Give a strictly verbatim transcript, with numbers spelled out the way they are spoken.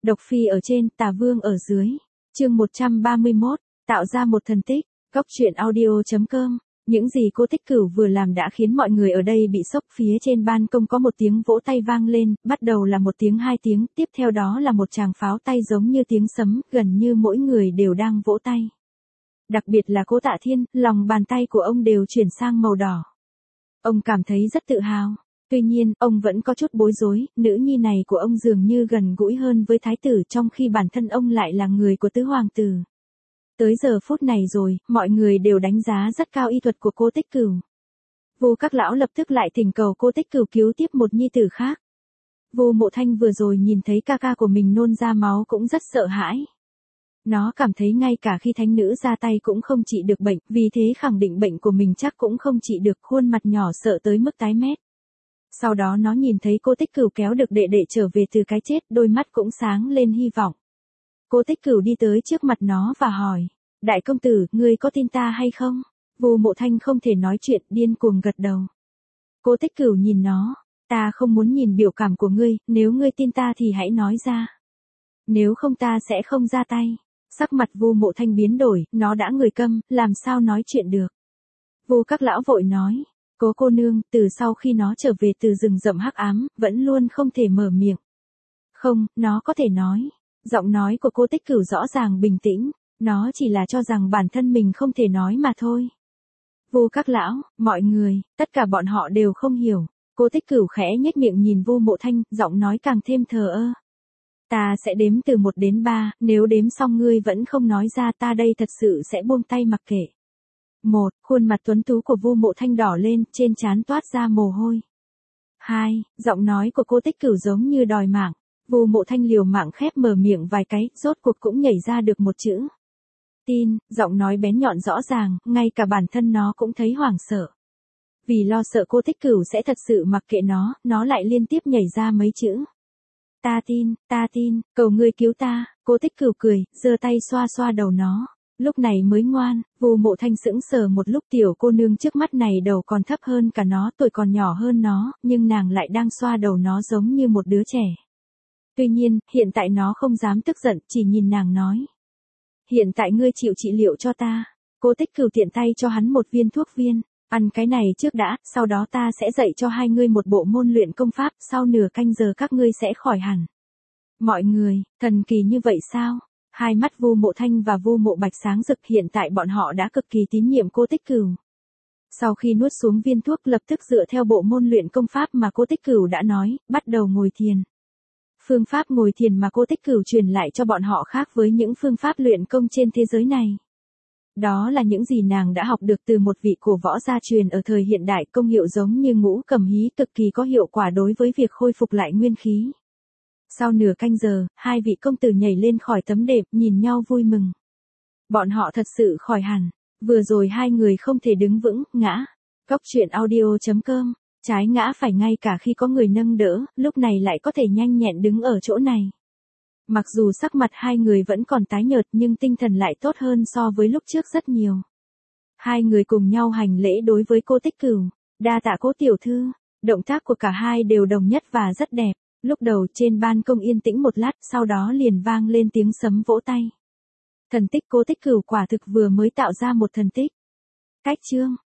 Độc phi ở trên, tà vương ở dưới. Chương một trăm ba mươi mốt, tạo ra một thần tích. Góc truyện audio chấm com. Những gì cô Tích Cửu vừa làm đã khiến mọi người ở đây bị sốc. Phía trên ban công có một tiếng vỗ tay vang lên, bắt đầu là một tiếng hai tiếng, tiếp theo đó là một tràng pháo tay giống như tiếng sấm, gần như mỗi người đều đang vỗ tay. Đặc biệt là Cố Tạ Thiên, lòng bàn tay của ông đều chuyển sang màu đỏ. Ông cảm thấy rất tự hào. Tuy nhiên, ông vẫn có chút bối rối, nữ nhi này của ông dường như gần gũi hơn với thái tử trong khi bản thân ông lại là người của tứ hoàng tử. Tới giờ phút này rồi, mọi người đều đánh giá rất cao y thuật của cô Tích Cửu. Vu các lão lập tức lại thỉnh cầu cô Tích Cửu cứu tiếp một nhi tử khác. Vu Mộ Thanh vừa rồi nhìn thấy ca ca của mình nôn ra máu cũng rất sợ hãi. Nó cảm thấy ngay cả khi thánh nữ ra tay cũng không trị được bệnh, vì thế khẳng định bệnh của mình chắc cũng không trị được, khuôn mặt nhỏ sợ tới mức tái mét. Sau đó nó nhìn thấy cô Tích Cửu kéo được đệ đệ trở về từ cái chết, đôi mắt cũng sáng lên hy vọng. Cô Tích Cửu đi tới trước mặt nó và hỏi, đại công tử, ngươi có tin ta hay không? Vu Mộ Thanh không thể nói chuyện, điên cuồng gật đầu. Cô Tích Cửu nhìn nó, ta không muốn nhìn biểu cảm của ngươi, nếu ngươi tin ta thì hãy nói ra. Nếu không ta sẽ không ra tay. Sắc mặt Vu Mộ Thanh biến đổi, nó đã người câm, làm sao nói chuyện được. Vu các lão vội nói, Cố cô nương, từ sau khi nó trở về từ rừng rậm hắc ám, vẫn luôn không thể mở miệng. Không, nó có thể nói. Giọng nói của cô Tích Cửu rõ ràng bình tĩnh, nó chỉ là cho rằng bản thân mình không thể nói mà thôi. Vu các lão, mọi người, tất cả bọn họ đều không hiểu. Cô Tích Cửu khẽ nhếch miệng nhìn Vu Mộ Thanh, giọng nói càng thêm thờ ơ. Ta sẽ đếm từ một đến ba, nếu đếm xong ngươi vẫn không nói ra ta đây thật sự sẽ buông tay mặc kệ. Một, khuôn mặt tuấn tú của Vu Mộ Thanh đỏ lên, trên trán toát ra mồ hôi. Hai, giọng nói của cô Tích Cửu giống như đòi mạng. Vu Mộ Thanh liều mạng khép mở miệng vài cái, rốt cuộc cũng nhảy ra được một chữ. Tin, giọng nói bén nhọn rõ ràng, ngay cả bản thân nó cũng thấy hoảng sợ. Vì lo sợ cô Tích Cửu sẽ thật sự mặc kệ nó, nó lại liên tiếp nhảy ra mấy chữ. Ta tin, ta tin, cầu ngươi cứu ta. Cô Tích Cửu cười, giơ tay xoa xoa đầu nó. Lúc này mới ngoan. Vu Mộ Thanh sững sờ một lúc, tiểu cô nương trước mắt này đầu còn thấp hơn cả nó, tuổi còn nhỏ hơn nó, nhưng nàng lại đang xoa đầu nó giống như một đứa trẻ. Tuy nhiên, hiện tại nó không dám tức giận, chỉ nhìn nàng nói. Hiện tại ngươi chịu trị liệu cho ta. Cô Tích Cửu tiện tay cho hắn một viên thuốc viên. Ăn cái này trước đã, sau đó ta sẽ dạy cho hai ngươi một bộ môn luyện công pháp, sau nửa canh giờ các ngươi sẽ khỏi hẳn. Mọi người, thần kỳ như vậy sao? Hai mắt Vu Mộ Thanh và Vu Mộ Bạch sáng rực, hiện tại bọn họ đã cực kỳ tín nhiệm cô Tích Cửu. Sau khi nuốt xuống viên thuốc lập tức dựa theo bộ môn luyện công pháp mà cô Tích Cửu đã nói, bắt đầu ngồi thiền. Phương pháp ngồi thiền mà cô Tích Cửu truyền lại cho bọn họ khác với những phương pháp luyện công trên thế giới này. Đó là những gì nàng đã học được từ một vị cổ võ gia truyền ở thời hiện đại, công hiệu giống như ngũ cầm hí, cực kỳ có hiệu quả đối với việc khôi phục lại nguyên khí. Sau nửa canh giờ, hai vị công tử nhảy lên khỏi tấm đệm, nhìn nhau vui mừng. Bọn họ thật sự khỏi hẳn. Vừa rồi hai người không thể đứng vững, ngã. Góc truyện audio chấm com. Trái ngã phải ngay cả khi có người nâng đỡ, lúc này lại có thể nhanh nhẹn đứng ở chỗ này. Mặc dù sắc mặt hai người vẫn còn tái nhợt nhưng tinh thần lại tốt hơn so với lúc trước rất nhiều. Hai người cùng nhau hành lễ đối với cô Tích Cửu. Đa tạ Cố tiểu thư. Động tác của cả hai đều đồng nhất và rất đẹp. Lúc đầu trên ban công yên tĩnh một lát, sau đó liền vang lên tiếng sấm vỗ tay. Thần tích Cố Tích Cửu quả thực vừa mới tạo ra một thần tích. Cách chương.